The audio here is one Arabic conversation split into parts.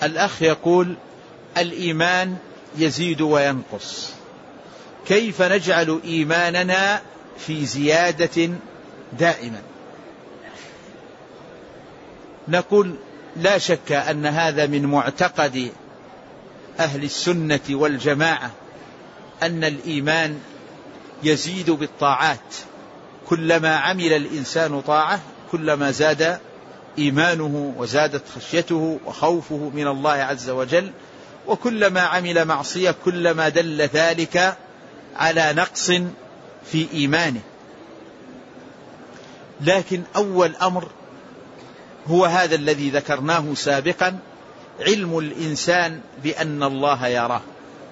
الأخ يقول: الإيمان يزيد وينقص، كيف نجعل إيماننا في زيادة دائما؟ نقول: لا شك أن هذا من معتقد أهل السنة والجماعة، أن الإيمان يزيد بالطاعات، كلما عمل الإنسان طاعة كلما زاد إيمانه وزادت خشيته وخوفه من الله عز وجل، وكلما عمل معصية كلما دل ذلك على نقص في إيمانه. لكن أول أمر هو هذا الذي ذكرناه سابقا: علم الإنسان بأن الله يراه،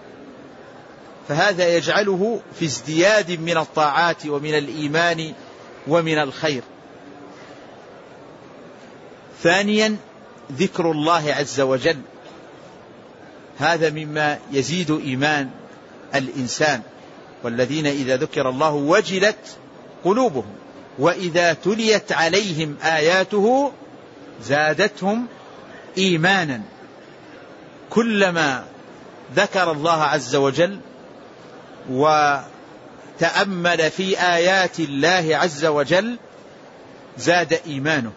فهذا يجعله في ازدياد من الطاعات ومن الإيمان ومن الخير. ثانيا ذكر الله عز وجل، هذا مما يزيد إيمان الإنسان: والذين إذا ذكر الله وجلت قلوبهم وإذا تليت عليهم آياته زادتهم إيمانا. كلما ذكر الله عز وجل وتأمل في آيات الله عز وجل زاد إيمانه،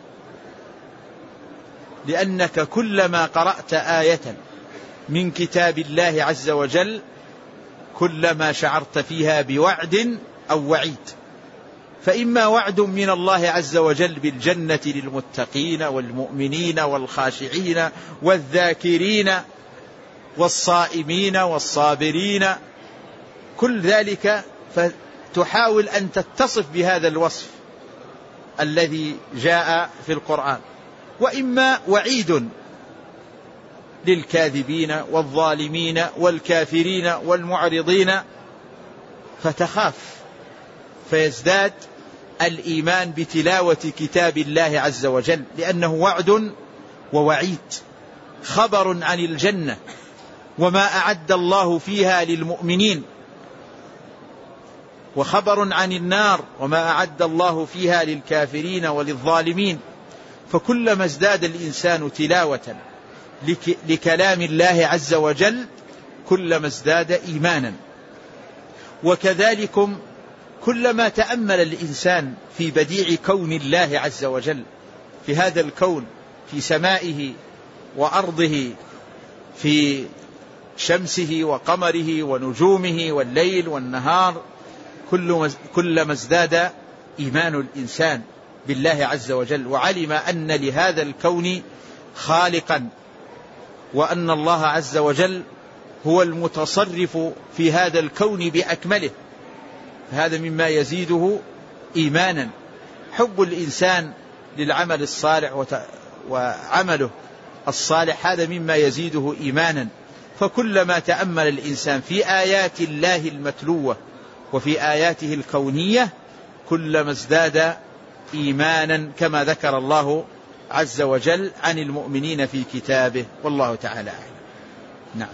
لأنك كلما قرأت آية من كتاب الله عز وجل كلما شعرت فيها بوعد أو وعيد، فإما وعد من الله عز وجل بالجنة للمتقين والمؤمنين والخاشعين والذاكرين والصائمين والصابرين، كل ذلك فتحاول أن تتصف بهذا الوصف الذي جاء في القرآن، وإما وعيد للكاذبين والظالمين والكافرين والمعرضين فتخاف، فيزداد الإيمان بتلاوة كتاب الله عز وجل، لأنه وعد ووعيد، خبر عن الجنة وما أعد الله فيها للمؤمنين، وخبر عن النار وما أعد الله فيها للكافرين وللظالمين. فكلما ازداد الإنسان تلاوة لكلام الله عز وجل كلما ازداد إيمانا. وكذلك كلما تأمل الإنسان في بديع كون الله عز وجل، في هذا الكون، في سمائه وأرضه، في شمسه وقمره ونجومه والليل والنهار، كلما ازداد إيمان الإنسان بالله عز وجل، وعلم أن لهذا الكون خالقا، وأن الله عز وجل هو المتصرف في هذا الكون بأكمله، هذا مما يزيده إيمانا. حب الإنسان للعمل الصالح وعمله الصالح هذا مما يزيده إيمانا. فكلما تأمل الإنسان في آيات الله المتلوة وفي آياته الكونية كلما ازداد إيمانا، كما ذكر الله عز وجل عن المؤمنين في كتابه، والله تعالى أعلم. نعم.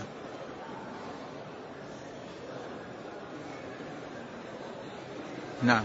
نعم.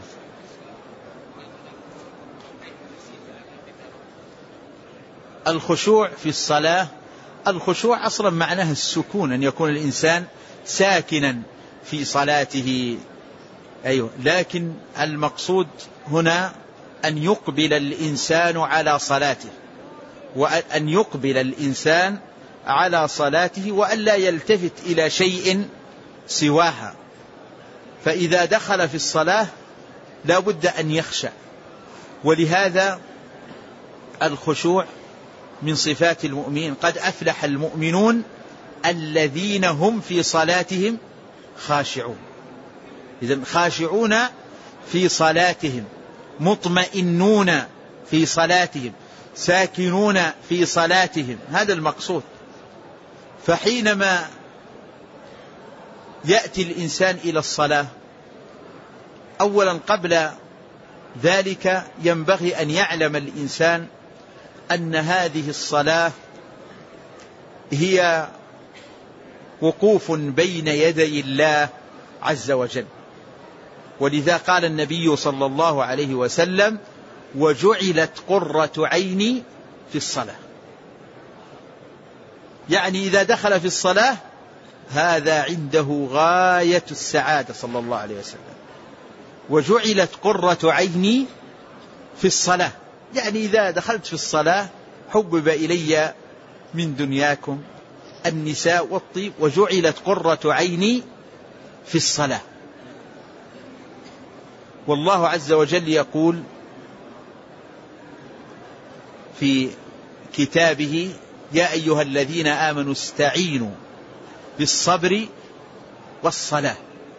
الخشوع في الصلاة، الخشوع أصلا معناه السكون، أن يكون الإنسان ساكنا في صلاته. أيوه، لكن المقصود هنا أن يقبل الإنسان على صلاته، وأن يقبل الإنسان على صلاته وأن لا يلتفت إلى شيء سواها. فإذا دخل في الصلاة لا بد أن يخشع، ولهذا الخشوع من صفات المؤمنين: قد أفلح المؤمنون الذين هم في صلاتهم خاشعون. إذن خاشعون في صلاتهم، مطمئنون في صلاتهم، ساكنون في صلاتهم، هذا المقصود. فحينما يأتي الإنسان إلى الصلاة أولا قبل ذلك ينبغي أن يعلم الإنسان أن هذه الصلاة هي وقوف بين يدي الله عز وجل، ولذا قال النبي صلى الله عليه وسلم: وجعلت قرة عيني في الصلاة. يعني إذا دخل في الصلاة هذا عنده غاية السعادة صلى الله عليه وسلم. وجعلت قرة عيني في الصلاة، يعني إذا دخلت في الصلاة حبب إلي من دنياكم النساء والطيب وجعلت قرة عيني في الصلاة. والله عز وجل يقول في كتابه: يا أيها الذين آمنوا استعينوا بالصبر والصلاة.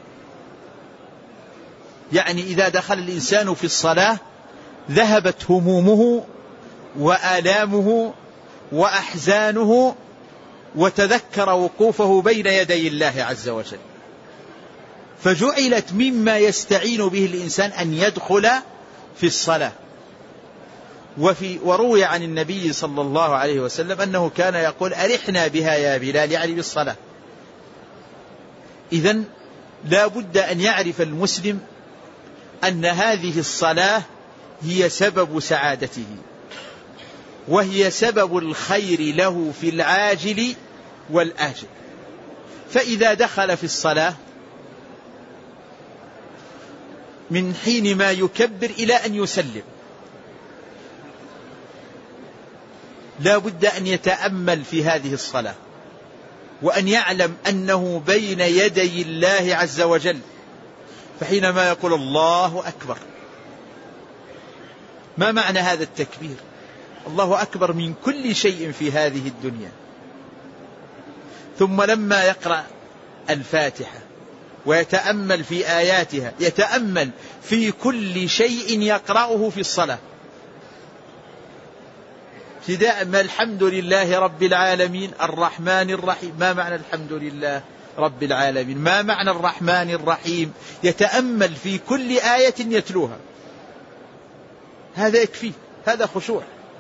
يعني إذا دخل الإنسان في الصلاة ذهبت همومه وآلامه وأحزانه وتذكر وقوفه بين يدي الله عز وجل، فجعلت مما يستعين به الإنسان أن يدخل في الصلاة. وروي عن النبي صلى الله عليه وسلم أنه كان يقول: أرحنا بها يا بلال، يعني بالصلاة. إذن لا بد أن يعرف المسلم أن هذه الصلاة هي سبب سعادته، وهي سبب الخير له في العاجل والآجل. فإذا دخل في الصلاة من حين ما يكبر إلى أن يسلم لا بد أن يتأمل في هذه الصلاة، وأن يعلم أنه بين يدي الله عز وجل. فحينما يقول الله أكبر، ما معنى هذا التكبير؟ الله أكبر من كل شيء في هذه الدنيا. ثم لما يقرأ الفاتحة ويتأمل في آياتها يتأمل في كل شيء يقرأه في الصلاة. ابتداء ما الحمد لله رب العالمين الرحمن الرحيم. ما معنى الحمد لله رب العالمين؟ ما معنى الرحمن الرحيم؟ يتأمل في كل آية يتلوها، هذا يكفي، هذا خشوع.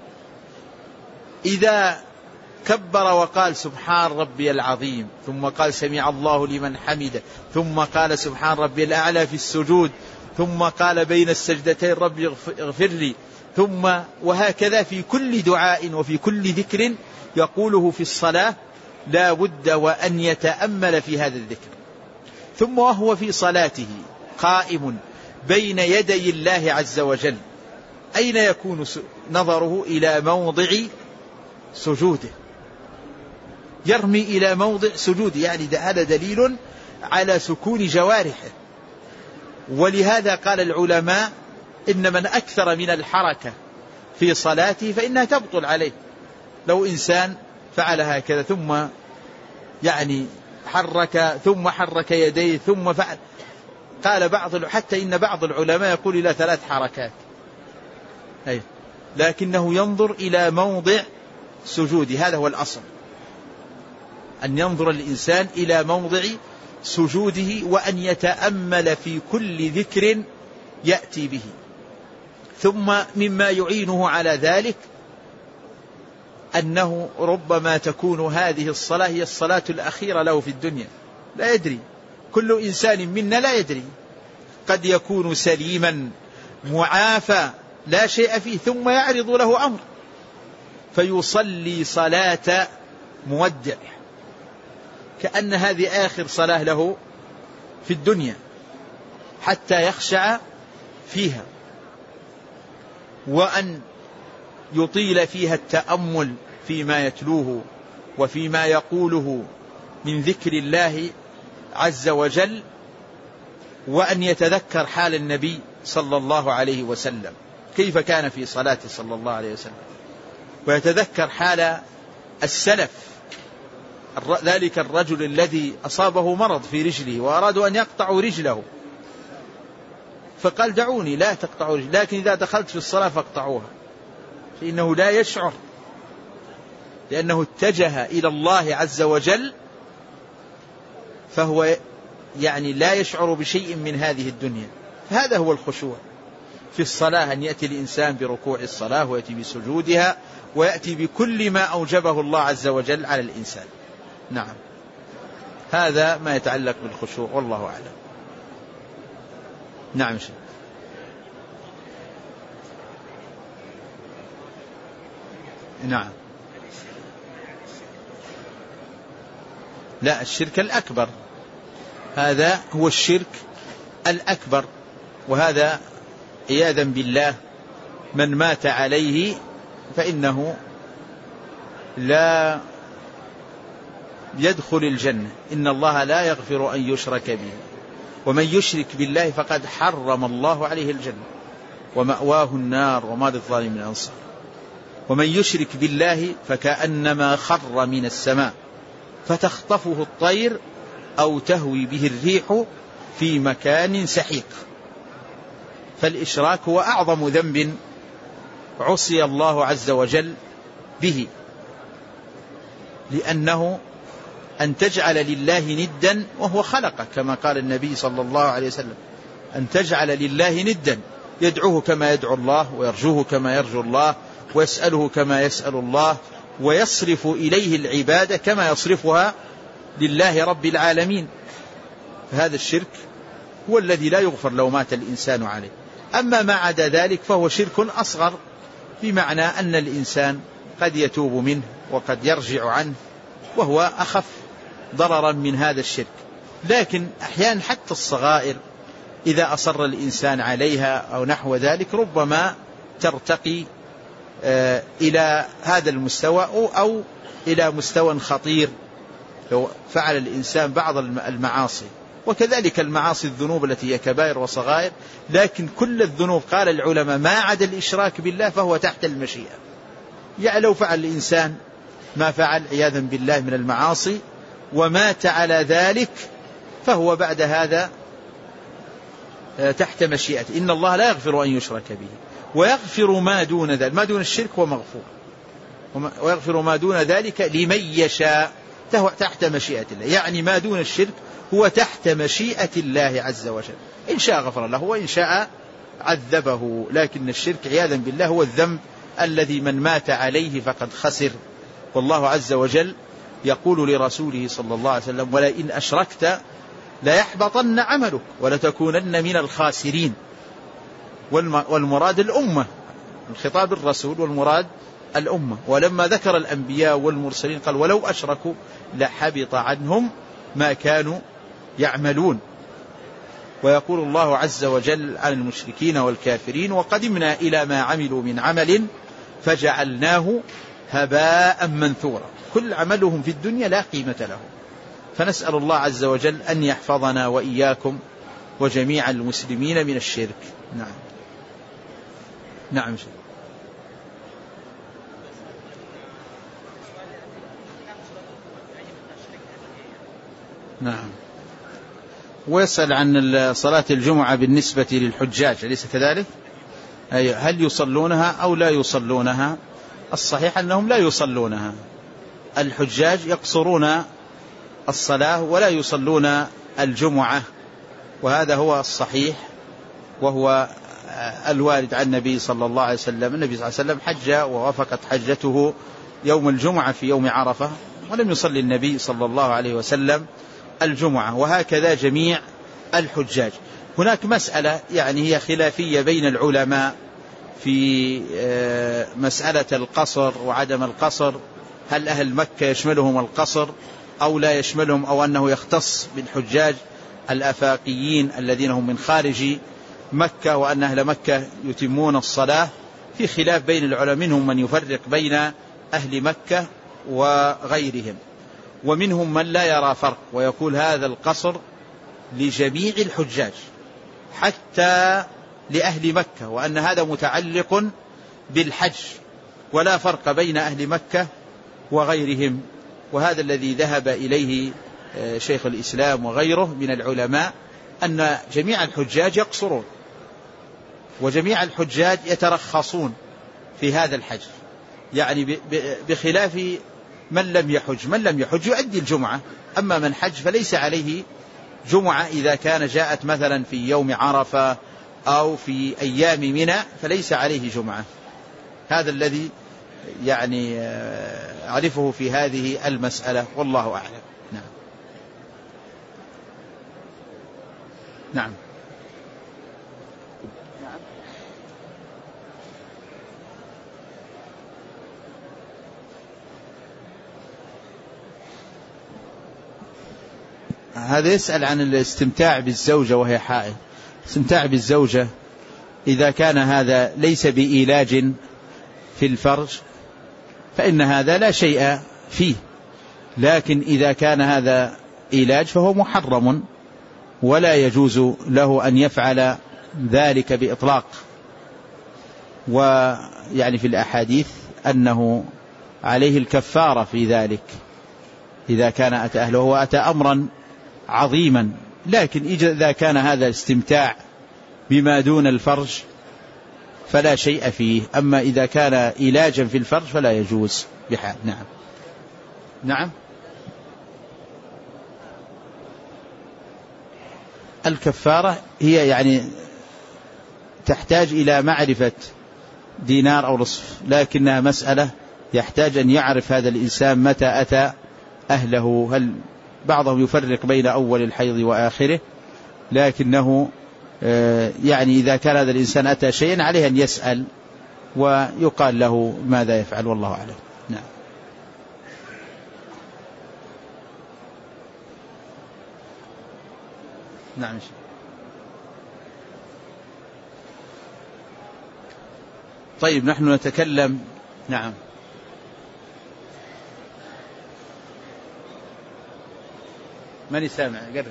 إذا كبر وقال سبحان ربي العظيم، ثم قال سمع الله لمن حمده، ثم قال سبحان ربي الأعلى في السجود، ثم قال بين السجدتين ربي اغفر لي، ثم وهكذا في كل دعاء وفي كل ذكر يقوله في الصلاة لا بد وأن يتأمل في هذا الذكر. ثم وهو في صلاته قائم بين يدي الله عز وجل، أين يكون نظره؟ إلى موضع سجوده، يرمي إلى موضع سجوده، يعني هذا دليل على سكون جوارحه. ولهذا قال العلماء إن من أكثر من الحركة في صلاته فإنها تبطل عليه. لو إنسان فعل هكذا ثم يعني حرك يديه ثم فعل، قال حتى إن بعض العلماء يقول إلى 3 حركات، لكنه ينظر إلى موضع سجوده. هذا هو الأصل، أن ينظر الإنسان إلى موضع سجوده وأن يتأمل في كل ذكر يأتي به. ثم مما يعينه على ذلك أنه ربما تكون هذه الصلاة هي الصلاة الأخيرة له في الدنيا، لا يدري، كل إنسان منا لا يدري، قد يكون سليما معافى لا شيء فيه ثم يعرض له أمر فيصلي صلاة مودع كأن هذه آخر صلاة له في الدنيا حتى يخشع فيها، وأن يطيل فيها التأمل فيما يتلوه وفيما يقوله من ذكر الله عز وجل، وأن يتذكر حال النبي صلى الله عليه وسلم كيف كان في صلاته صلى الله عليه وسلم، ويتذكر حال السلف، ذلك الرجل الذي أصابه مرض في رجله وأرادوا أن يقطعوا رجله فقال دعوني لا تقطعوا رجلي، لكن إذا دخلت في الصلاة فاقطعوها، فإنه لا يشعر لأنه اتجه إلى الله عز وجل، فهو يعني لا يشعر بشيء من هذه الدنيا. هذا هو الخشوع في الصلاة، أن يأتي الإنسان بركوع الصلاة ويأتي بسجودها ويأتي بكل ما أوجبه الله عز وجل على الإنسان. نعم، هذا ما يتعلق بالخشوع، والله أعلم. نعم شيء. نعم لا، الشرك الأكبر، هذا هو الشرك الأكبر. وهذا عياذا بالله من مات عليه فإنه لا يدخل الجنة. إن الله لا يغفر أن يشرك به ومن يشرك بالله فقد حرم الله عليه الجنة ومأواه النار وما للظالمين من أنصار. ومن يشرك بالله فكأنما خر من السماء فتخطفه الطير أو تهوي به الريح في مكان سحيق. فالإشراك هو أعظم ذنب عصي الله عز وجل به، لأنه أن تجعل لله ندا وهو خلقك، كما قال النبي صلى الله عليه وسلم: أن تجعل لله ندا، يدعوه كما يدعو الله، ويرجوه كما يرجو الله، ويسأله كما يسأل الله، ويصرف إليه العبادة كما يصرفها لله رب العالمين. فهذا الشرك هو الذي لا يغفر لو مات الإنسان عليه. أما ما عدا ذلك فهو شرك أصغر، بمعنى أن الإنسان قد يتوب منه وقد يرجع عنه، وهو أخف ضررا من هذا الشرك. لكن أحيانا حتى الصغائر إذا أصر الإنسان عليها أو نحو ذلك ربما ترتقي إلى هذا المستوى أو إلى مستوى خطير لو فعل الإنسان بعض المعاصي. وكذلك المعاصي الذنوب التي هي كبائر وصغائر، لكن كل الذنوب قال العلماء ما عدا الإشراك بالله فهو تحت المشيئة. يعني لو فعل الإنسان ما فعل عياذا بالله من المعاصي ومات على ذلك فهو بعد هذا تحت مشيئته. إن الله لا يغفر أن يشرك به ويغفر ما دون ذلك، ما دون الشرك هو مغفور، ويغفر ما دون ذلك لمن يشاء تحت مشيئة الله. يعني ما دون الشرك هو تحت مشيئة الله عز وجل، إن شاء غفر له وإن شاء عذبه. لكن الشرك عياذا بالله هو الذنب الذي من مات عليه فقد خسر. والله عز وجل يقول لرسوله صلى الله عليه وسلم: ولئن أشركت ليحبطن عملك ولتكونن من الخاسرين. والمراد الأمة، الخطاب الرسول والمراد الأمة. ولما ذكر الأنبياء والمرسلين قال: ولو أشركوا لحبط عنهم ما كانوا يعملون. ويقول الله عز وجل عن المشركين والكافرين: وقدمنا إلى ما عملوا من عمل فجعلناه هباء منثورا. كل عملهم في الدنيا لا قيمة له. فنسأل الله عز وجل أن يحفظنا وإياكم وجميع المسلمين من الشرك. نعم. نعم. نعم. ويسأل عن صلاة الجمعة بالنسبة للحجاج، أليس كذلك؟ أي هل يصلونها أو لا يصلونها؟ الصحيح أنهم لا يصلونها. الحجاج يقصرون الصلاة ولا يصلون الجمعة، وهذا هو الصحيح وهو الوارد عن النبي صلى الله عليه وسلم. النبي صلى الله عليه وسلم حج ووافقت حجته يوم الجمعة في يوم عرفة، ولم يصلي النبي صلى الله عليه وسلم الجمعة، وهكذا جميع الحجاج. هناك مسألة يعني هي خلافية بين العلماء في مسألة القصر وعدم القصر. هل أهل مكة يشملهم القصر أو لا يشملهم، أو أنه يختص بالحجاج الآفاقيين الذين هم من خارج مكة، وأن أهل مكة يتمون الصلاة؟ في خلاف بين العلماء، منهم من يفرق بين أهل مكة وغيرهم، ومنهم من لا يرى فرق ويقول هذا القصر لجميع الحجاج حتى لأهل مكة، وأن هذا متعلق بالحج ولا فرق بين أهل مكة وغيرهم. وهذا الذي ذهب إليه شيخ الإسلام وغيره من العلماء، أن جميع الحجاج يقصرون وجميع الحجاج يترخصون في هذا الحج، يعني بخلاف من لم يحج. من لم يحج يؤدي الجمعة، أما من حج فليس عليه جمعة إذا كان جاءت مثلا في يوم عرفة أو في أيام منى فليس عليه جمعة. هذا الذي يعني أعرفه في هذه المسألة، والله أعلم. نعم. نعم. هذا يسأل عن الاستمتاع بالزوجة وهي حائض. الاستمتاع بالزوجة إذا كان هذا ليس بإيلاج في الفرج فإن هذا لا شيء فيه، لكن إذا كان هذا إيلاج فهو محرم ولا يجوز له أن يفعل ذلك بإطلاق. ويعني في الأحاديث أنه عليه الكفارة في ذلك إذا كان أتى أهله وأتى أمرا عظيما. لكن إذا كان هذا استمتاع بما دون الفرج فلا شيء فيه، أما إذا كان إيلاجا في الفرج فلا يجوز بحال. نعم. نعم. الكفارة هي يعني تحتاج إلى معرفة دينار أو نصف، لكنها مسألة يحتاج أن يعرف هذا الإنسان متى أتى أهله. هل بعضهم يفرق بين أول الحيض وآخره، لكنه يعني إذا كان هذا الإنسان أتى شيئا عليه أن يسأل ويقال له ماذا يفعل، والله أعلم. نعم. نعم. طيب نحن نتكلم. نعم. من سامع؟ قرب.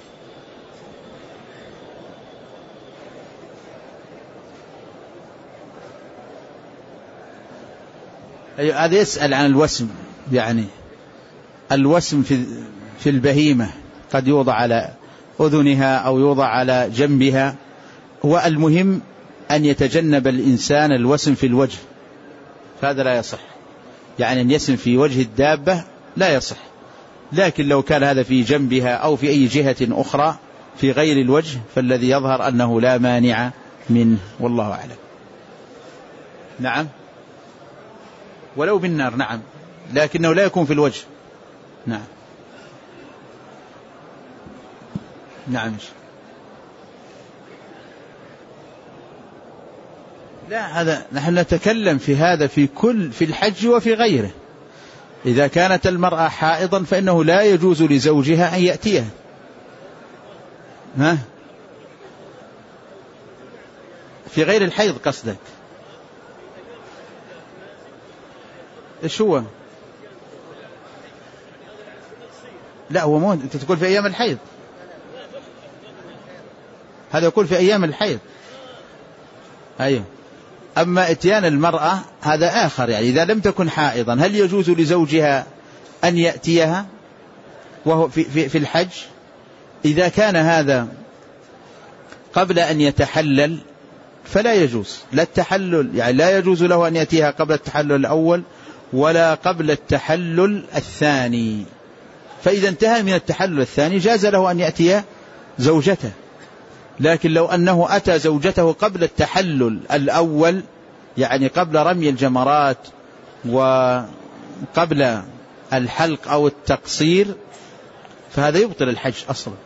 أيوة، هذا يسأل عن الوسم. يعني الوسم في البهيمة قد يوضع على أذنها أو يوضع على جنبها، والمهم أن يتجنب الإنسان الوسم في الوجه، فهذا لا يصح. يعني أن يسم في وجه الدابة لا يصح، لكن لو كان هذا في جنبها أو في أي جهة أخرى في غير الوجه فالذي يظهر أنه لا مانع منه، والله أعلم. نعم. ولو بالنار. نعم، لكنه لا يكون في الوجه. نعم. نعم. لا، هذا نحن نتكلم في هذا في الحج وفي غيره. إذا كانت المرأة حائضا فإنه لا يجوز لزوجها أن يأتيها. في غير الحيض قصدك؟ إيش هو؟ لا، هو مو أنت تقول في أيام الحيض، هذا يقول في أيام الحيض. أيوه. أما إتيان المرأة هذا آخر، يعني إذا لم تكن حائضا هل يجوز لزوجها أن يأتيها وهو في الحج؟ إذا كان هذا قبل أن يتحلل فلا يجوز، لا التحلل، يعني لا يجوز له أن يأتيها قبل التحلل الأول ولا قبل التحلل الثاني. فإذا انتهى من التحلل الثاني جاز له أن يأتي زوجته، لكن لو أنه أتى زوجته قبل التحلل الأول، يعني قبل رمي الجمرات وقبل الحلق أو التقصير، فهذا يبطل الحج أصلا،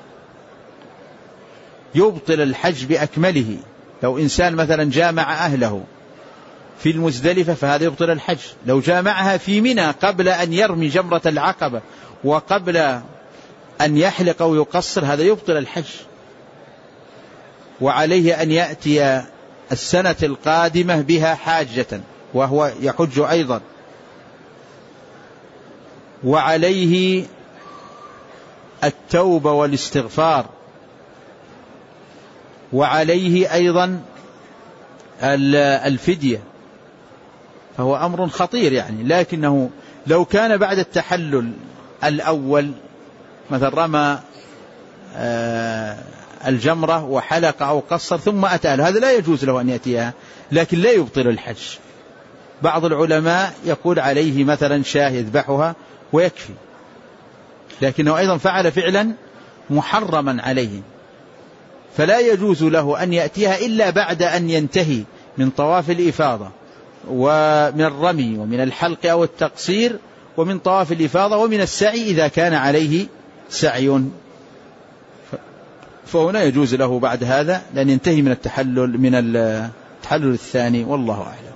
يبطل الحج بأكمله. لو إنسان مثلا جامع أهله في المزدلفة فهذا يبطل الحج. لو جامعها في منى قبل أن يرمي جمرة العقبة وقبل أن يحلق أو يقصر هذا يبطل الحج، وعليه أن يأتي السنة القادمة بها حاجة وهو يحج أيضا، وعليه التوبة والاستغفار، وعليه أيضا الفدية، فهو أمر خطير يعني. لكنه لو كان بعد التحلل الأول مثل رمى الجمرة وحلق أو قصر ثم أتى، هذا لا يجوز له أن يأتيها، لكن لا يبطل الحج. بعض العلماء يقول عليه مثلا شاة يذبحها ويكفي، لكنه أيضا فعل فعلا محرما عليه، فلا يجوز له أن يأتيها إلا بعد أن ينتهي من طواف الإفاضة ومن الرمي ومن الحلق أو التقصير ومن طواف الإفاضة ومن السعي إذا كان عليه سعي، فهنا يجوز له بعد هذا لأن ينتهي من التحلل الثاني، والله أعلم.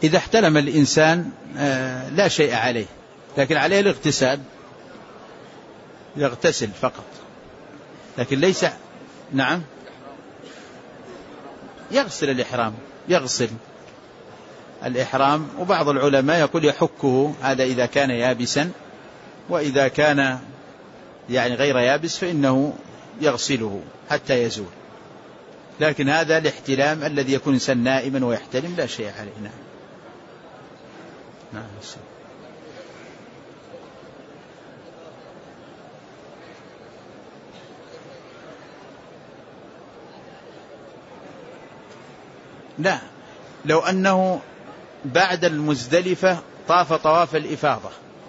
إذا احتلم الإنسان لا شيء عليه، لكن عليه الاغتسال، يغتسل فقط، لكن ليس. نعم، يغسل الإحرام، يغسل الإحرام. وبعض العلماء يقول يحكه، هذا إذا كان يابسا، وإذا كان يعني غير يابس فإنه يغسله حتى يزول. لكن هذا الاحتلام الذي يكون إنسان نائما ويحتلم لا شيء عليه. نعم. نعم. لا، لو أنه بعد المزدلفة طاف طواف الإفاضة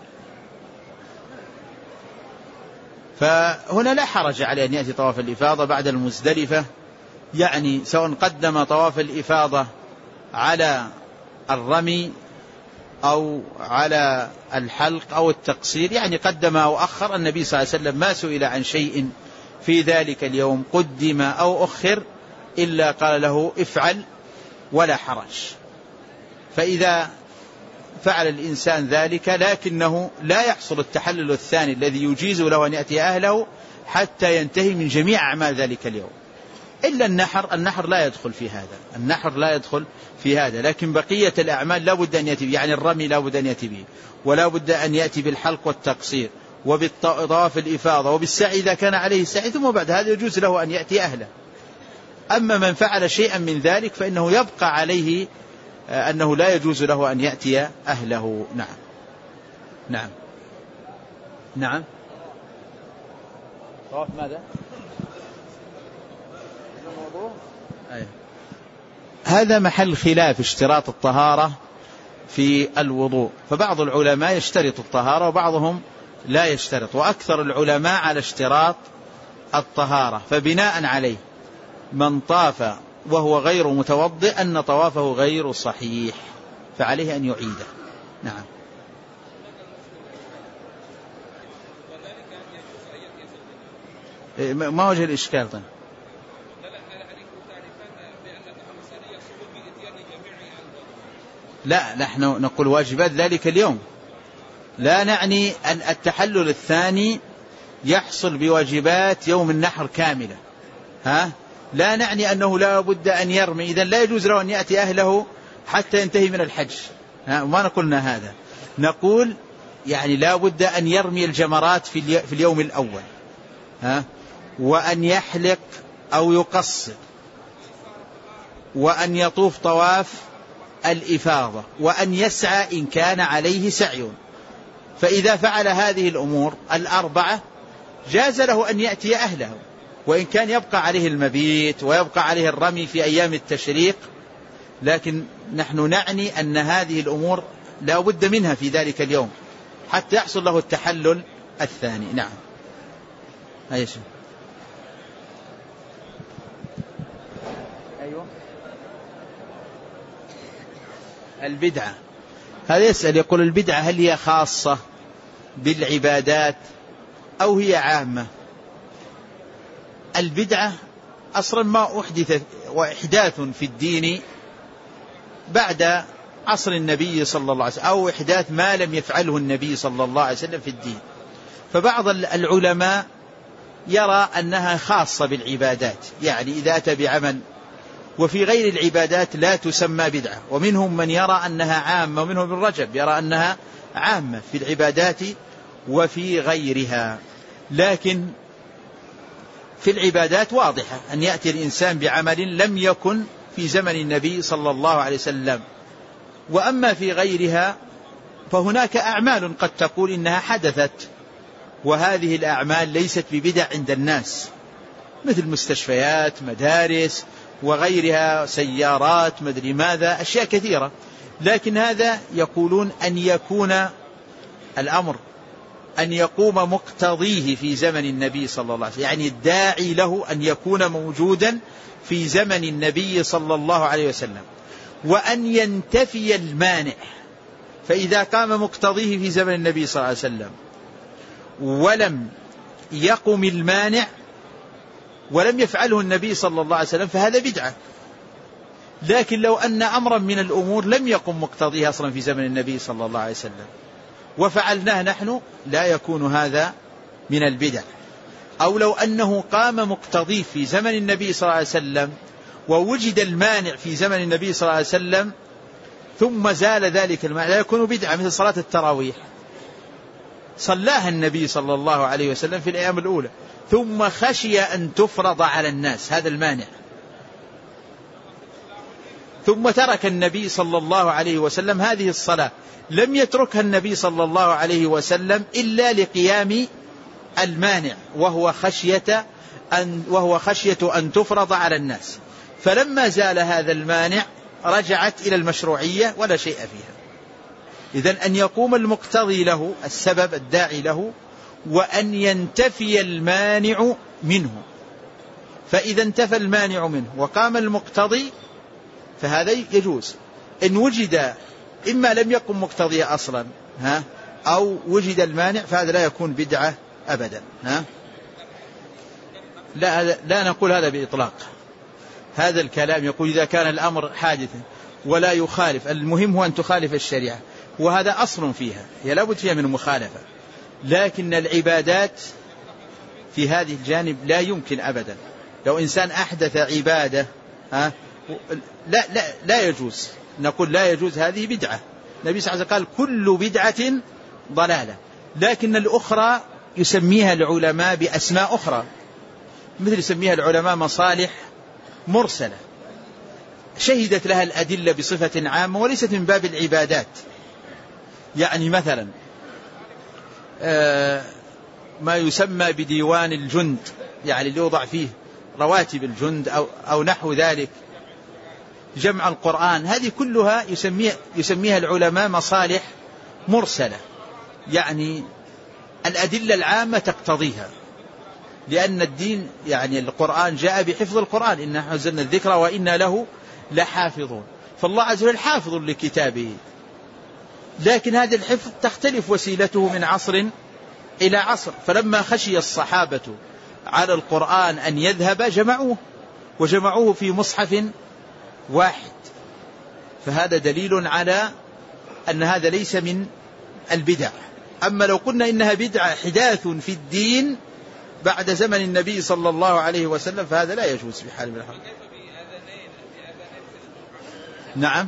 فهنا لا حرج عليه أن يأتي طواف الإفاضة بعد المزدلفة، يعني سواء قدم طواف الإفاضة على الرمي أو على الحلق أو التقصير، يعني قدم أو أخر. النبي صلى الله عليه وسلم ما سئل عن شيء في ذلك اليوم قدم أو أخر إلا قال له افعل ولا حرج. فإذا فعل الإنسان ذلك لكنه لا يحصل التحلل الثاني الذي يجيز له أن يأتي أهله حتى ينتهي من جميع أعمال ذلك اليوم، إلا النحر لا يدخل في هذا، النحر لا يدخل في هذا، لكن بقية الأعمال لا بد أن يأتي به، يعني الرمي لا بد أن يأتي به، ولا بد أن يأتي بالحلق والتقصير وبالطواف الإفاضة وبالسعي إذا كان عليه سعي، ثم بعد هذا يجوز له أن يأتي أهله. أما من فعل شيئا من ذلك فإنه يبقى عليه أنه لا يجوز له أن يأتي أهله. نعم. نعم. نعم. طواف ماذا؟ هذا محل خلاف اشتراط الطهارة في الوضوء، فبعض العلماء يشترط الطهارة وبعضهم لا يشترط، وأكثر العلماء على اشتراط الطهارة، فبناء عليه من طاف وهو غير متوضئ أن طوافه غير صحيح فعليه أن يعيده. نعم. ما وجه الإشكال؟ طيب. لا، نحن نقول واجبات ذلك اليوم، لا نعني أن التحلل الثاني يحصل بواجبات يوم النحر كاملة، لا نعني أنه لا بد أن يرمي، إذن لا يجوز له أن يأتي أهله حتى ينتهي من الحج، ما نقولنا هذا، نقول يعني لا بد أن يرمي الجمرات في اليوم الأول، وأن يحلق أو يقصر، وأن يطوف طواف الإفاضة، وأن يسعى إن كان عليه سعي. فإذا فعل هذه الأمور الأربعة جاز له أن يأتي أهله، وإن كان يبقى عليه المبيت ويبقى عليه الرمي في أيام التشريق، لكن نحن نعني أن هذه الأمور لا بد منها في ذلك اليوم حتى يحصل له التحلل الثاني. نعم. أيوة. البدعة، هذا يسأل يقول البدعة هل هي خاصة بالعبادات أو هي عامة؟ البدعة أصلا ما أحدث، وإحداث في الدين بعد عصر النبي صلى الله عليه وسلم، أو إحداث ما لم يفعله النبي صلى الله عليه وسلم في الدين. فبعض العلماء يرى أنها خاصة بالعبادات، يعني إذا أتى بعمل وفي غير العبادات لا تسمى بدعة، ومنهم من يرى أنها عامة، ومنهم ابن رجب يرى أنها عامة في العبادات وفي غيرها. لكن في العبادات واضحة أن يأتي الإنسان بعمل لم يكن في زمن النبي صلى الله عليه وسلم. وأما في غيرها فهناك أعمال قد تقول إنها حدثت، وهذه الأعمال ليست ببدع عند الناس، مثل مستشفيات، مدارس وغيرها، سيارات، مدري ماذا، أشياء كثيرة. لكن هذا يقولون أن يكون الأمر أن يقوم مقتضيه في زمن النبي صلى الله عليه وسلم، يعني الداعي له أن يكون موجودا في زمن النبي صلى الله عليه وسلم، وأن ينتفي المانع. فإذا قام مقتضيه في زمن النبي صلى الله عليه وسلم ولم يقم المانع ولم يفعله النبي صلى الله عليه وسلم فهذا بدعة. لكن لو أن أمرا من الأمور لم يقم مقتضيها أصلا في زمن النبي صلى الله عليه وسلم وفعلناه نحن لا يكون هذا من البدع. أو لو أنه قام مقتضيه في زمن النبي صلى الله عليه وسلم ووجد المانع في زمن النبي صلى الله عليه وسلم ثم زال ذلك المانع لا يكون بدعة، مثل صلاة التراويح صلاها النبي صلى الله عليه وسلم في الأيام الأولى ثم خشي أن تفرض على الناس، هذا المانع، ثم ترك النبي صلى الله عليه وسلم هذه الصلاة. لم يتركها النبي صلى الله عليه وسلم إلا لقيام المانع وهو خشية أن تفرض على الناس. فلما زال هذا المانع رجعت إلى المشروعية ولا شيء فيها. إذن أن يقوم المقتضي له السبب الداعي له وأن ينتفي المانع منه، فإذا انتفى المانع منه وقام المقتضي فهذا يجوز. إن وجد إما لم يقم مقتضي أصلا أو وجد المانع فهذا لا يكون بدعة أبدا. لا نقول هذا بإطلاق. هذا الكلام يقول إذا كان الأمر حادثا ولا يخالف، المهم هو أن تخالف الشريعة، وهذا أصل فيها، هي لا بد فيها من مخالفة. لكن العبادات في هذه الجانب لا يمكن أبدا. لو إنسان أحدث عبادة لا يجوز، نقول لا يجوز، هذه بدعة. النبي صلى الله عليه وسلم قال كل بدعة ضلالة. لكن الأخرى يسميها العلماء بأسماء أخرى، مثل يسميها العلماء مصالح مرسلة شهدت لها الأدلة بصفة عامة وليست من باب العبادات. يعني مثلا ما يسمى بديوان الجند، يعني اللي يوضع فيه رواتب الجند أو نحو ذلك، جمع القرآن، هذه كلها يسميها العلماء مصالح مرسلة، يعني الأدلة العامة تقتضيها، لأن الدين يعني القرآن جاء بحفظ القرآن، إنا نزلنا الذكر وإنا له لحافظون، فالله عز وجل حافظ لكتابه. لكن هذا الحفظ تختلف وسيلته من عصر إلى عصر، فلما خشي الصحابة على القرآن أن يذهب وجمعوه في مصحف واحد، فهذا دليل على أن هذا ليس من البدع. أما لو قلنا إنها بدعة حداث في الدين بعد زمن النبي صلى الله عليه وسلم فهذا لا يجوز بحال من الحال. نعم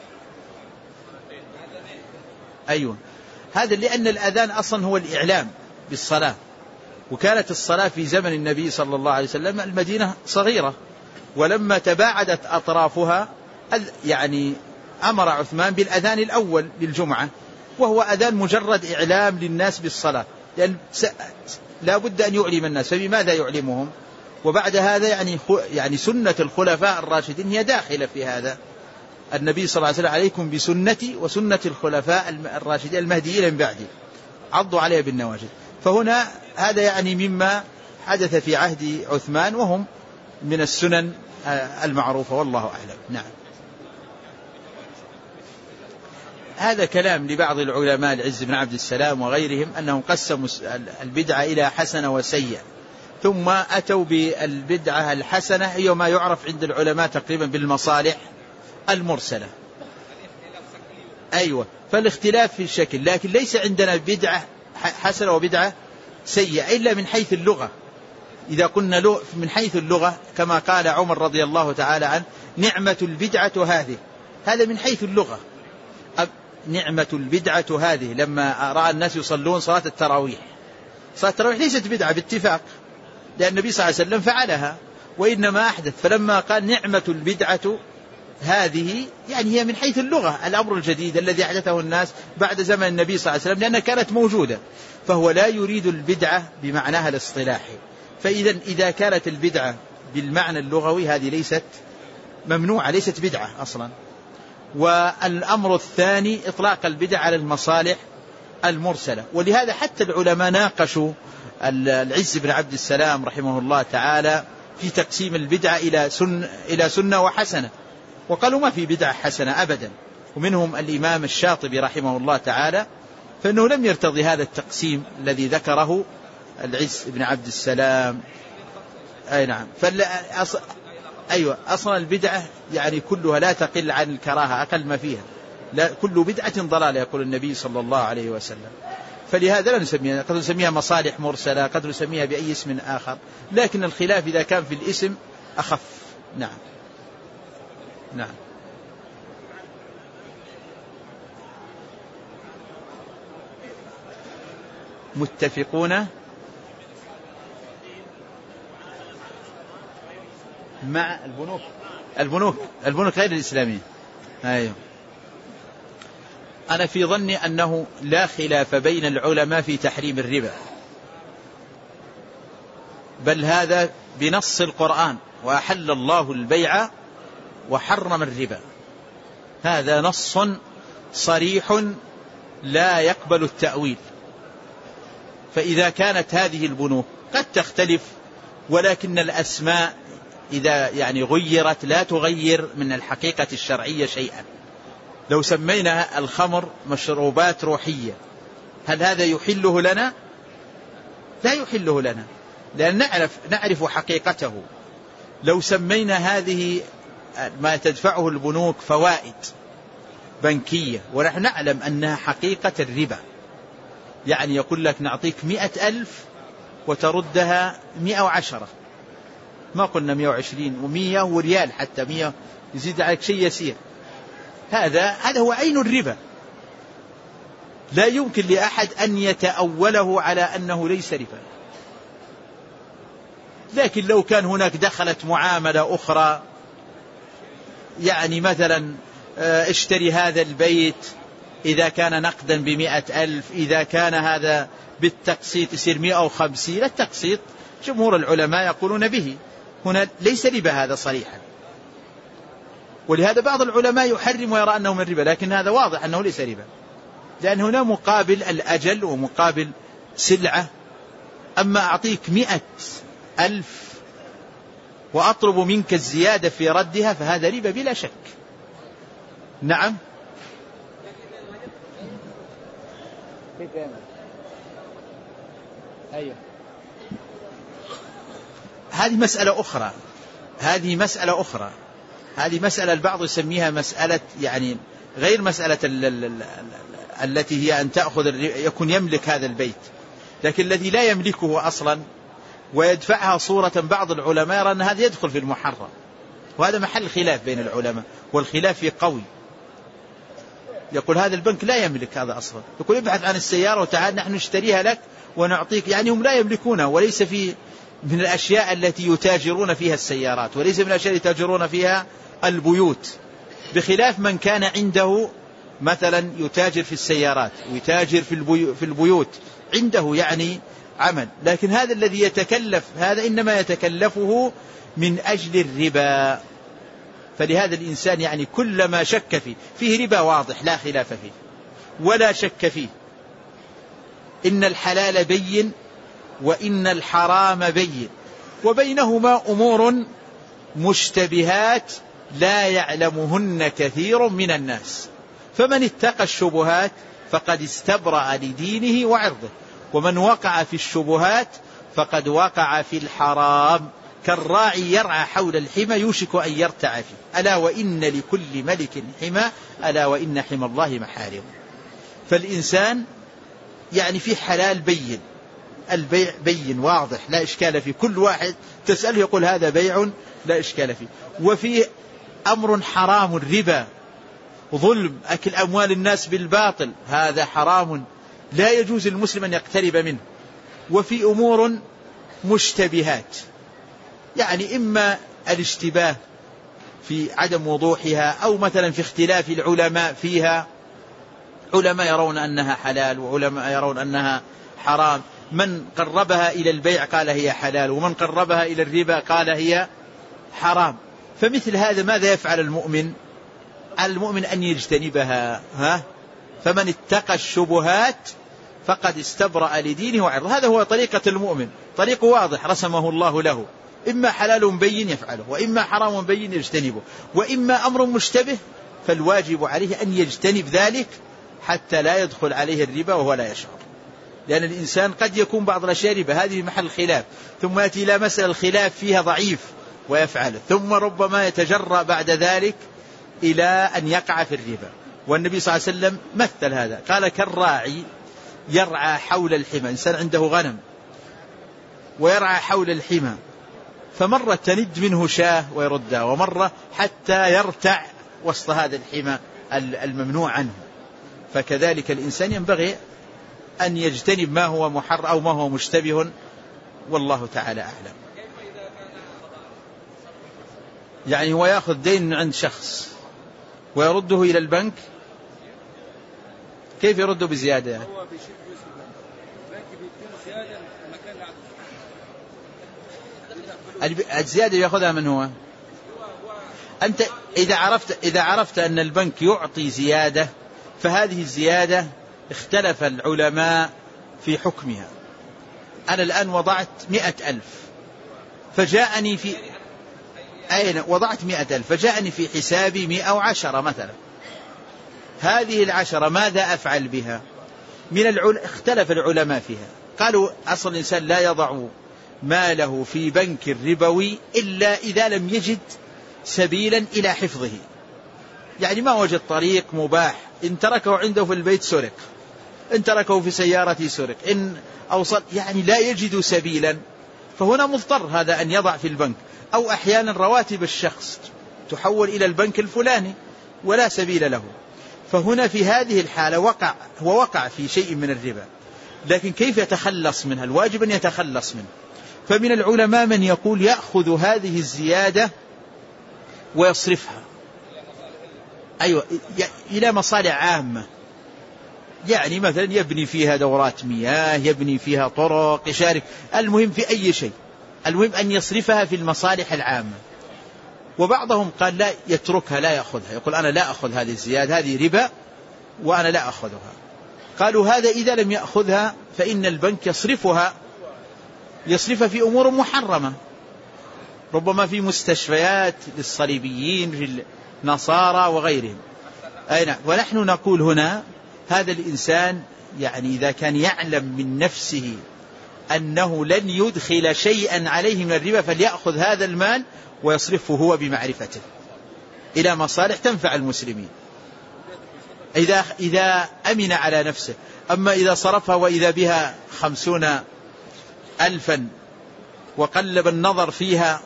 أيوة، هذا لأن الأذان أصلا هو الإعلام بالصلاة، وكانت الصلاة في زمن النبي صلى الله عليه وسلم المدينة صغيرة، ولما تباعدت أطرافها يعني أمر عثمان بالأذان الأول للجمعة، وهو أذان مجرد إعلام للناس بالصلاة، لأن لا بد أن يعلم الناس، فبماذا يعلمهم؟ وبعد هذا يعني سنة الخلفاء الراشدين هي داخلة في هذا. النبي صلى الله عليه وسلم عليكم بسنتي وسنة الخلفاء الراشدين المهديين من بعدي عضوا عليها بالنواجذ. فهنا هذا يعني مما حدث في عهد عثمان، وهم من السنن المعروفة، والله أعلم. نعم، هذا كلام لبعض العلماء العز بن عبد السلام وغيرهم أنهم قسموا البدعة إلى حسنة وسيئة، ثم أتوا بالبدعة الحسنة هي ما يعرف عند العلماء تقريبا بالمصالح المرسلة. أيوة، فالاختلاف في الشكل، لكن ليس عندنا بدعة حسنة وبدعة سيئة إلا من حيث اللغة. إذا قلنا من حيث اللغة كما قال عمر رضي الله تعالى عنه نعمة البدعة هذه، هذا من حيث اللغة. نعمة البدعة هذه لما رأى الناس يصلون صلاة التراويح، صلاة التراويح ليست بدعة باتفاق، لأن النبي صلى الله عليه وسلم فعلها وإنما أحدث. فلما قال نعمة البدعة هذه يعني هي من حيث اللغة الأمر الجديد الذي أحدثه الناس بعد زمن النبي صلى الله عليه وسلم، لأنها كانت موجودة، فهو لا يريد البدعة بمعناها الاصطلاحي. إذا كانت البدعة بالمعنى اللغوي هذه ليست ممنوعة، ليست بدعة أصلا. والأمر الثاني إطلاق البدع على المصالح المرسلة، ولهذا حتى العلماء ناقشوا العز بن عبد السلام رحمه الله تعالى في تقسيم البدعة إلى سنة وحسنة، وقالوا ما في بدعة حسنة أبدا. ومنهم الإمام الشاطبي رحمه الله تعالى، فإنه لم يرتضي هذا التقسيم الذي ذكره العز بن عبد السلام. أي نعم، أيوة أصلا البدعة يعني كلها لا تقل عن الكراهة أقل ما فيها، لا كل بدعة ضلالة يقول النبي صلى الله عليه وسلم. فلهذا لا نسميها، قد نسميها مصالح مرسلة، قد نسميها بأي اسم آخر، لكن الخلاف إذا كان في الاسم أخف. نعم نعم. متفقون مع البنوك غير الإسلامية. أيوه. أنا في ظني أنه لا خلاف بين العلماء في تحريم الربا، بل هذا بنص القرآن: وأحل الله البيع وحرم الربا. هذا نص صريح لا يقبل التأويل. فإذا كانت هذه البنوك قد تختلف، ولكن الأسماء إذا يعني غيرت لا تغير من الحقيقة الشرعية شيئا. لو سمينا الخمر مشروبات روحية، هل هذا يحله لنا؟ لا يحله لنا، لأن نعرف حقيقته. لو سمينا هذه ما تدفعه البنوك فوائد بنكية، ونحن نعلم أنها حقيقة الربا، يعني يقول لك نعطيك 100,000 وتردها 110، ما قلنا 120 و100 وريال، حتى 100 يزيد عليك شيء يسير. هذا هو عين الربا، لا يمكن لأحد أن يتأوله على أنه ليس ربا. لكن لو كان هناك دخلت معاملة أخرى، يعني مثلا اشتري هذا البيت إذا كان نقدا ب100,000، إذا كان هذا بالتقسيط يصير 150. التقسيط جمهور العلماء يقولون به، هنا ليس ربا هذا صريحا. ولهذا بعض العلماء يحرم ويرى أنه من ربا، لكن هذا واضح أنه ليس ربا، لأن هنا مقابل الأجل ومقابل سلعة. أما أعطيك 100,000 وأطلب منك الزيادة في ردها فهذا ربا بلا شك. نعم. أيوه. هذه مسألة أخرى. هذه مسألة البعض يسميها مسألة يعني غير مسألة التي هي أن تأخذ يكون يملك هذا البيت، لكن الذي لا يملكه أصلا ويدفعها صورة بعض العلماء يرى أن هذا يدخل في المحرم، وهذا محل خلاف بين العلماء، والخلاف في قوي. يقول هذا البنك لا يملك هذا أصلا، يقول ابحث عن السيارة وتعال نحن نشتريها لك ونعطيك، يعني هم لا يملكونها. وليس في من الأشياء التي يتاجرون فيها السيارات، وليس من الأشياء التي يتاجرون فيها البيوت، بخلاف من كان عنده مثلا يتاجر في السيارات ويتاجر في البيوت، عنده يعني عمل. لكن هذا الذي يتكلف هذا إنما يتكلفه من أجل الربا. فلهذا الإنسان يعني كلما شك فيه ربا واضح لا خلاف فيه ولا شك فيه. إن الحلال بين وإن الحرام بين، وبينهما أمور مشتبهات لا يعلمهن كثير من الناس، فمن اتقى الشبهات فقد استبرأ لدينه وعرضه، ومن وقع في الشبهات فقد وقع في الحرام. كالراعي يرعى حول الحمى يوشك أن يرتع فيه، ألا وإن لكل ملك حمى، ألا وإن حمى الله محارم. فالإنسان يعني في حلال بين، البيع بين واضح لا إشكال فيه، كل واحد تسأله يقول هذا بيع لا إشكال فيه. وفي أمر حرام الربا، ظلم أكل أموال الناس بالباطل، هذا حرام لا يجوز للمسلم أن يقترب منه. وفي أمور مشتبهات، يعني إما الاشتباه في عدم وضوحها، أو مثلا في اختلاف العلماء فيها، علماء يرون أنها حلال وعلماء يرون أنها حرام. من قربها إلى البيع قال هي حلال، ومن قربها إلى الربا قال هي حرام. فمثل هذا ماذا يفعل المؤمن؟ المؤمن أن يجتنبها. فمن اتقى الشبهات فقد استبرأ لدينه وعرضه. هذا هو طريقة المؤمن، طريق واضح رسمه الله له، إما حلال بين يفعله، وإما حرام بين يجتنبه، وإما أمر مشتبه فالواجب عليه أن يجتنب ذلك حتى لا يدخل عليه الربا وهو لا يشعر. لأن الإنسان قد يكون بعض الأشياء ربا، هذه محل خلاف. ثم يأتي إلى مسألة الخلاف فيها ضعيف ويفعله، ثم ربما يتجرأ بعد ذلك إلى أن يقع في الربا. والنبي صلى الله عليه وسلم مثل هذا، قال كالراعي يرعى حول الحمى، إنسان عنده غنم ويرعى حول الحمى، فمرة تنج منه شاة ويردها، ومرة حتى يرتع وسط هذا الحمى الممنوع عنه. فكذلك الإنسان ينبغي أن يجتنب ما هو محرم أو ما هو مشتبه، والله تعالى أعلم. يعني هو يأخذ دين من عند شخص ويرده إلى البنك، كيف يرده بزيادة؟ يعني الزيادة يأخذها من هو؟ أنت إذا عرفت أن البنك يعطي زيادة، فهذه الزيادة اختلف العلماء في حكمها. أنا الآن وضعت 100,000 فجاءني في وضعت 100,000 فجاءني في حسابي 110 مثلا، هذه 10 ماذا أفعل بها؟ اختلف العلماء فيها. قالوا أصل الإنسان لا يضع ماله في بنك ربوي إلا إذا لم يجد سبيلا إلى حفظه، يعني ما وجد طريق مباح، إن تركه عنده في البيت سرق، إن تركه في سيارته سرق، إن أوصل يعني لا يجد سبيلا، فهنا مضطر هذا أن يضع في البنك. أو أحيانا رواتب الشخص تحول إلى البنك الفلاني ولا سبيل له، فهنا في هذه الحالة وقع في شيء من الربا، لكن كيف يتخلص منها؟ الواجب أن يتخلص منه. فمن العلماء من يقول يأخذ هذه الزيادة ويصرفها إلى مصالح عامة، يعني مثلا يبني فيها دورات مياه، يبني فيها طرق، يشارك، المهم في أي شيء، المهم أن يصرفها في المصالح العامة. وبعضهم قال لا يتركها، لا يأخذها، يقول أنا لا أخذ هذه الزيادة، هذه ربا وأنا لا أخذها. قالوا هذا إذا لم يأخذها فإن البنك يصرفها في أمور محرمة، ربما في مستشفيات للصليبيين، في النصارى وغيرهم. ونحن نقول هنا هذا الإنسان يعني إذا كان يعلم من نفسه أنه لن يدخل شيئا عليه من الربا فليأخذ هذا المال ويصرفه هو بمعرفته إلى مصالح تنفع المسلمين، إذا أمن على نفسه. أما إذا صرفها وإذا بها 50,000 وقلب النظر فيها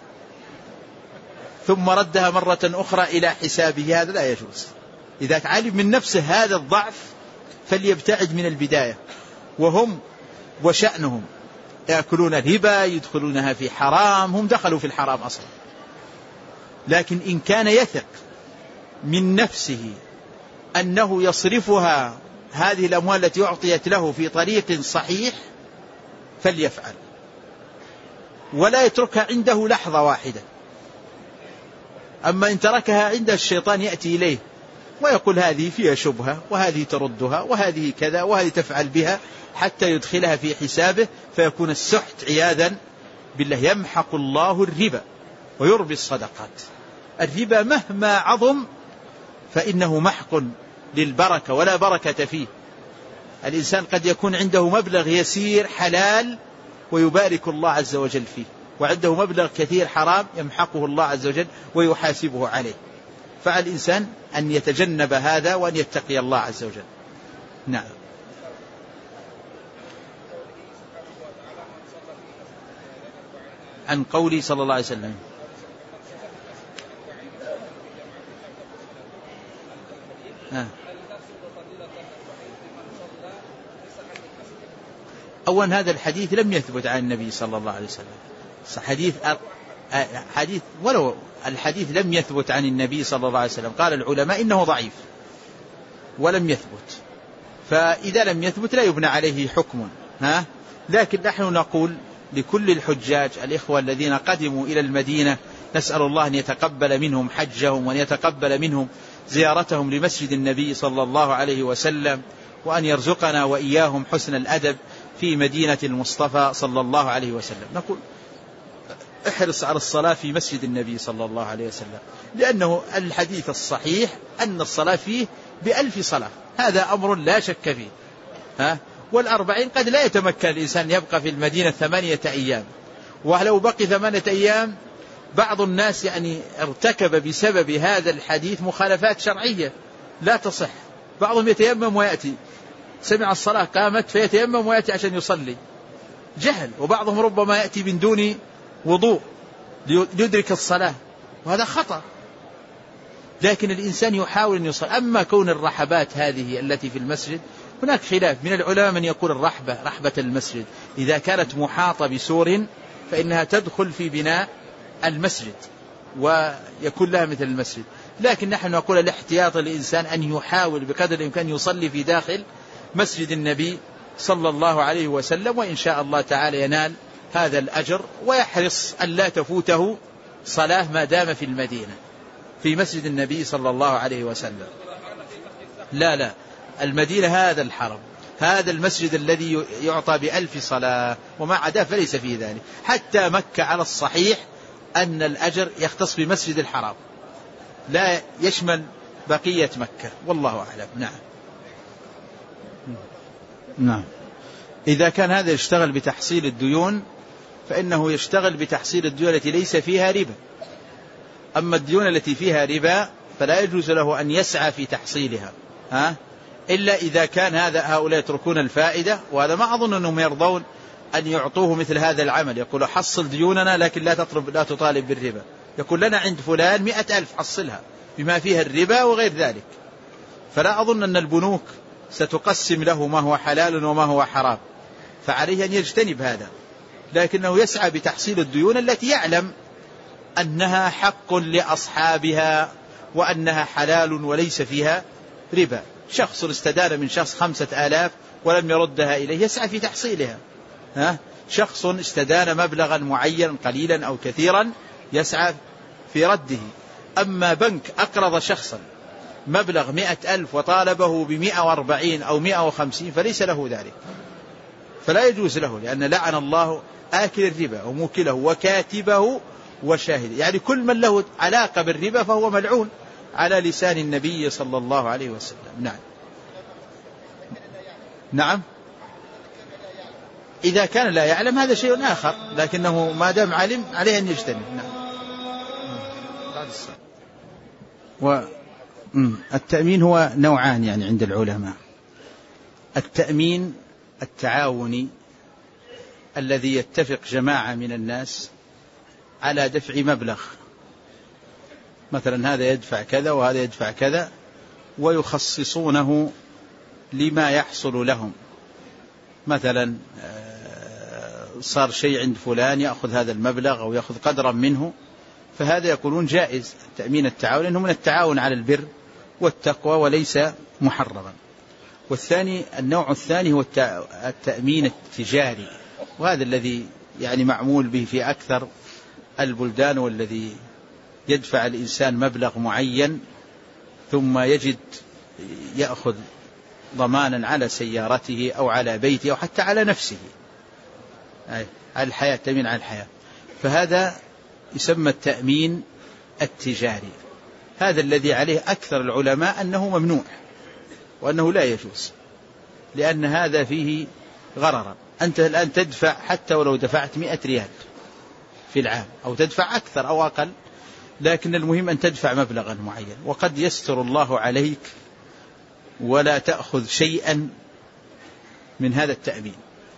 ثم ردها مرة أخرى إلى حسابه، هذا لا يجوز. إذا علم من نفسه هذا الضعف فليبتعد من البداية. وهم وشأنهم يأكلون الربا، يدخلونها في حرام، هم دخلوا في الحرام أصلا. لكن إن كان يثق من نفسه أنه يصرفها هذه الأموال التي أعطيت له في طريق صحيح فليفعل، ولا يتركها عنده لحظة واحدة. أما إن تركها عند الشيطان يأتي إليه ويقول هذه فيها شبهة، وهذه تردها، وهذه كذا، وهذه تفعل بها، حتى يدخلها في حسابه فيكون السحت عياذا بالله. يمحق الله الربا ويربي الصدقات. الربا مهما عظم فإنه محق للبركة ولا بركة فيه. الإنسان قد يكون عنده مبلغ يسير حلال ويبارك الله عز وجل فيه، وعنده مبلغ كثير حرام يمحقه الله عز وجل ويحاسبه عليه. فعلى الإنسان أن يتجنب هذا وأن يتقي الله عز وجل. نعم. عن قولي صلى الله عليه وسلم أولا هذا الحديث لم يثبت عن النبي صلى الله عليه وسلم. حديث ولو الحديث لم يثبت عن النبي صلى الله عليه وسلم، قال العلماء إنه ضعيف ولم يثبت، فإذا لم يثبت لا يبنى عليه حكم. لكن نحن نقول لكل الحجاج الإخوة الذين قدموا إلى المدينة، نسأل الله أن يتقبل منهم حجهم وأن يتقبل منهم زيارتهم لمسجد النبي صلى الله عليه وسلم، وأن يرزقنا وإياهم حسن الأدب في مدينة المصطفى صلى الله عليه وسلم. نقول احرص على الصلاة في مسجد النبي صلى الله عليه وسلم، لأنه الحديث الصحيح أن الصلاة فيه ب1000 صلاة، هذا أمر لا شك فيه. والأربعين قد لا يتمكن الإنسان يبقى في المدينة 8 أيام، ولو بقي 8 أيام بعض الناس يعني ارتكب بسبب هذا الحديث مخالفات شرعية لا تصح. بعضهم يتيمم ويأتي، سمع الصلاة قامت فيتيمم ويأتي عشان يصلي، جهل. وبعضهم ربما يأتي من دون وضوء ليدرك الصلاة، وهذا خطأ. لكن الإنسان يحاول أن يصلي. أما كون الرحبات هذه التي في المسجد، هناك خلاف من العلماء من يقول رحبة المسجد إذا كانت محاطة بسور فإنها تدخل في بناء المسجد ويكون لها مثل المسجد. لكن نحن نقول الاحتياط للإنسان أن يحاول بقدر الإمكان يصلي في داخل مسجد النبي صلى الله عليه وسلم، وإن شاء الله تعالى ينال هذا الأجر، ويحرص أن لا تفوته صلاة ما دام في المدينة في مسجد النبي صلى الله عليه وسلم. لا، المدينة هذا الحرم، هذا المسجد الذي يعطى ب1000 صلاة، وما عداه فليس فيه ذلك. حتى مكة على الصحيح أن الأجر يختص بمسجد الحرام، لا يشمل بقية مكة، والله أعلم. نعم. إذا كان هذا يشتغل بتحصيل الديون فإنه يشتغل بتحصيل الديون التي ليس فيها ربا. أما الديون التي فيها ربا فلا يجوز له أن يسعى في تحصيلها، إلا إذا كان هؤلاء يتركون الفائدة، وهذا ما أظن أنهم يرضون أن يعطوه مثل هذا العمل. يقول حصل ديوننا لكن لا تطالب بالربا. يقول لنا عند فلان 100,000 حصلها بما فيها الربا وغير ذلك. فلا أظن أن البنوك ستقسم له ما هو حلال وما هو حرام، فعليه أن يجتنب هذا. لكنه يسعى بتحصيل الديون التي يعلم أنها حق لأصحابها وأنها حلال وليس فيها ربا. شخص استدان من شخص 5,000 ولم يردها إليه، يسعى في تحصيلها. شخص استدان مبلغا معين قليلا أو كثيرا، يسعى في رده. أما بنك أقرض شخصا مبلغ 100,000 وطالبه ب140 أو 150 فليس له ذلك، فلا يجوز له، لأن لعن الله آكل الربا وموكله وكاتبه وشاهد. يعني كل من له علاقة بالربا فهو ملعون على لسان النبي صلى الله عليه وسلم. نعم. إذا كان لا يعلم هذا شيء آخر، لكنه ما دام علم عليه أن يجتنب. والتأمين هو نوعان يعني عند العلماء. التأمين التعاوني الذي يتفق جماعة من الناس على دفع مبلغ، مثلا هذا يدفع كذا وهذا يدفع كذا، ويخصصونه لما يحصل لهم. مثلا صار شيء عند فلان يأخذ هذا المبلغ أو يأخذ قدرا منه، فهذا يقولون جائز تأمين التعاون، لأنه من التعاون على البر والتقوى وليس محرما. والثاني، النوع الثاني هو التأمين التجاري، وهذا الذي يعني معمول به في أكثر البلدان، والذي يدفع الإنسان مبلغ معين ثم يجد يأخذ ضمانا على سيارته أو على بيته أو حتى على نفسه، على الحياة، تأمين على الحياة. فهذا يسمى التأمين التجاري. هذا الذي عليه أكثر العلماء أنه ممنوع وأنه لا يجوز، لأن هذا فيه غررا. أنت الآن تدفع حتى ولو دفعت 100 ريال في العام، أو تدفع أكثر أو أقل، لكن المهم أن تدفع مبلغا معين، وقد يستر الله عليك ولا تأخذ شيئا من هذا التأمين.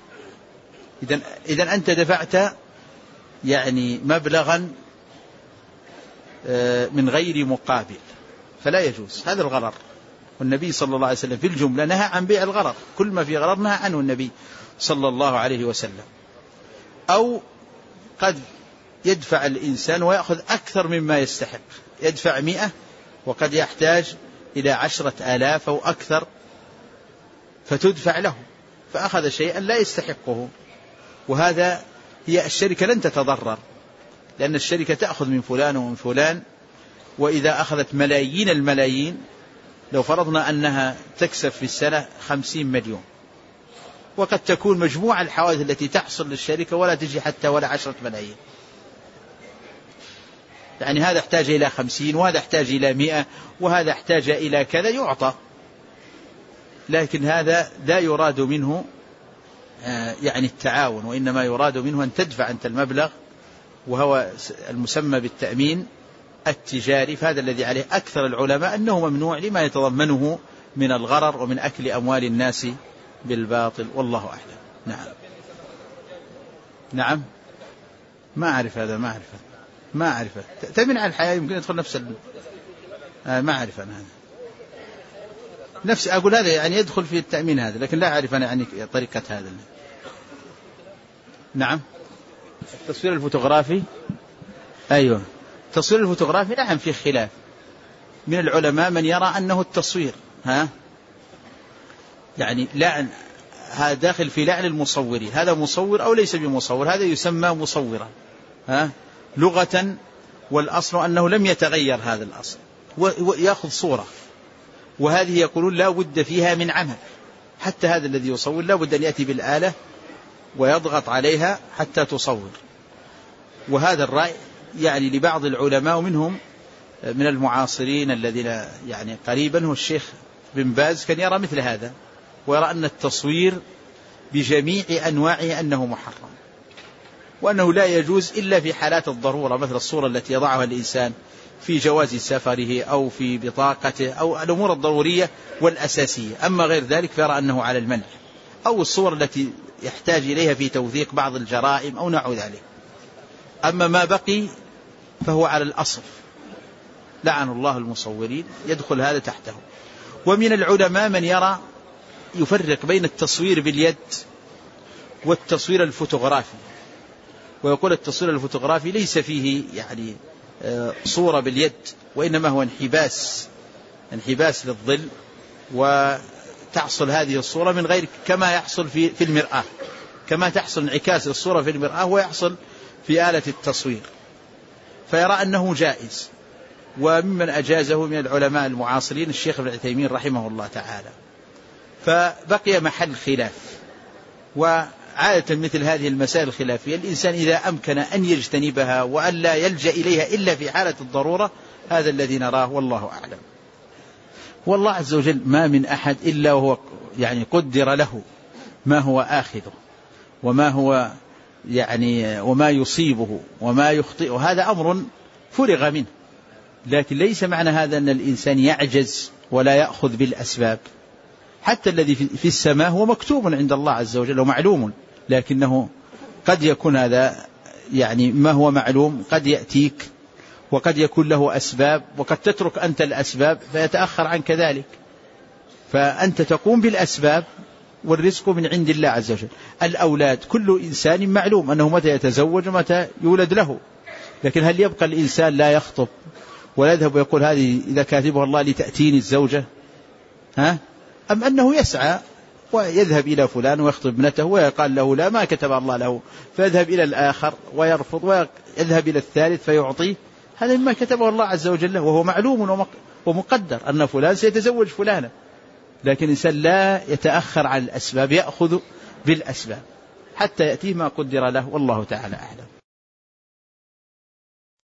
إذن أنت دفعت يعني مبلغا من غير مقابل، فلا يجوز، هذا الغرر. والنبي صلى الله عليه وسلم في الجملة نهى عن بيع الغرر، كل ما في غرر نهى عنه النبي صلى الله عليه وسلم. أو قد يدفع الإنسان ويأخذ أكثر مما يستحق، يدفع 100 وقد يحتاج إلى 10,000 أو أكثر، فتدفع له، فأخذ شيئا لا يستحقه. وهذا هي الشركة لن تتضرر، لأن الشركة تأخذ من فلان ومن فلان، وإذا أخذت ملايين الملايين، لو فرضنا أنها تكسب في السنة 50 مليون، وقد تكون مجموع الحوادث التي تحصل للشركة ولا تجي حتى ولا 10 ملايين، يعني هذا احتاج إلى 50 وهذا احتاج إلى 100 وهذا احتاج إلى كذا، يعطى. لكن هذا لا يراد منه يعني التعاون، وإنما يراد منه أن تدفع أنت المبلغ وهو المسمى بالتأمين التجاري، فهذا الذي عليه أكثر العلماء أنه ممنوع لما يتضمنه من الغرر ومن أكل أموال الناس بالباطل، والله أعلم. نعم ما أعرف هذا، ما أعرفه. تأمين على الحياة يمكن يدخل نفس ما أعرف أنا هذا نفس، أقول هذا يعني يدخل في التأمين هذا، لكن لا أعرف أنا يعني طريقة هذا. نعم التصوير الفوتوغرافي، أيوه التصوير الفوتوغرافي نعم في خلاف من العلماء من يرى أنه التصوير يعني لعن، هذا داخل في لعن المصورين، هذا مصور أو ليس بمصور، هذا يسمى مصورا لغة، والأصل أنه لم يتغير هذا الأصل، ويأخذ صورة، وهذه يقولون لا بد فيها من عمل، حتى هذا الذي يصور لا بد أن يأتي بالآلة ويضغط عليها حتى تصور. وهذا الرأي يعني لبعض العلماء، ومنهم من المعاصرين الذين يعني قريبا هو الشيخ بن باز كان يرى مثل هذا، ويرى أن التصوير بجميع أنواعه أنه محرم، وأنه لا يجوز إلا في حالات الضرورة، مثل الصورة التي يضعها الإنسان في جواز سفره أو في بطاقته أو الأمور الضرورية والأساسية. أما غير ذلك فيرى أنه على المنع، أو الصور التي يحتاج إليها في توثيق بعض الجرائم أو نحو ذلك. أما ما بقي فهو على الأصل، لعن الله المصورين، يدخل هذا تحته. ومن العلماء من يرى يفرق بين التصوير باليد والتصوير الفوتوغرافي، ويقول التصوير الفوتوغرافي ليس فيه يعني صورة باليد، وإنما هو انحباس للظل، وتحصل هذه الصورة من غير، كما يحصل في المرآة، كما تحصل انعكاس الصورة في المرآة ويحصل في آلة التصوير، فيرى أنه جائز. وممن أجازه من العلماء المعاصرين الشيخ ابن عثيمين رحمه الله تعالى. فبقي محل خلاف، وعادة مثل هذه المسائل الخلافية الإنسان إذا أمكن أن يجتنبها وأن لا يلجأ إليها إلا في حالة الضرورة، هذا الذي نراه والله أعلم. والله عز وجل ما من أحد إلا وهو يعني قدر له ما هو آخذه، وما هو يعني وما يصيبه وما يخطئه، هذا أمر فرغ منه. لكن ليس معنى هذا أن الإنسان يعجز ولا يأخذ بالأسباب. حتى الذي في السماء هو مكتوب عند الله عز وجل ومعلوم، لكنه قد يكون هذا يعني ما هو معلوم قد يأتيك، وقد يكون له أسباب، وقد تترك أنت الأسباب فيتأخر عنك ذلك. فأنت تقوم بالأسباب، والرزق من عند الله عز وجل. الأولاد كل إنسان معلوم أنه متى يتزوج ومتى يولد له، لكن هل يبقى الإنسان لا يخطب ولا يذهب ويقول هذه إذا كاتبه الله لتأتيني الزوجة، أم أنه يسعى ويذهب إلى فلان ويخطب ابنته ويقال له لا ما كتب الله له، فيذهب إلى الآخر ويرفض، ويذهب إلى الثالث فيعطيه. هذا مما كتبه الله عز وجل، وهو معلوم ومقدر أن فلان سيتزوج فلانا. لكن الإنسان لا يتأخر عن الأسباب، يأخذ بالأسباب حتى يأتيه ما قدر له، والله تعالى أعلم.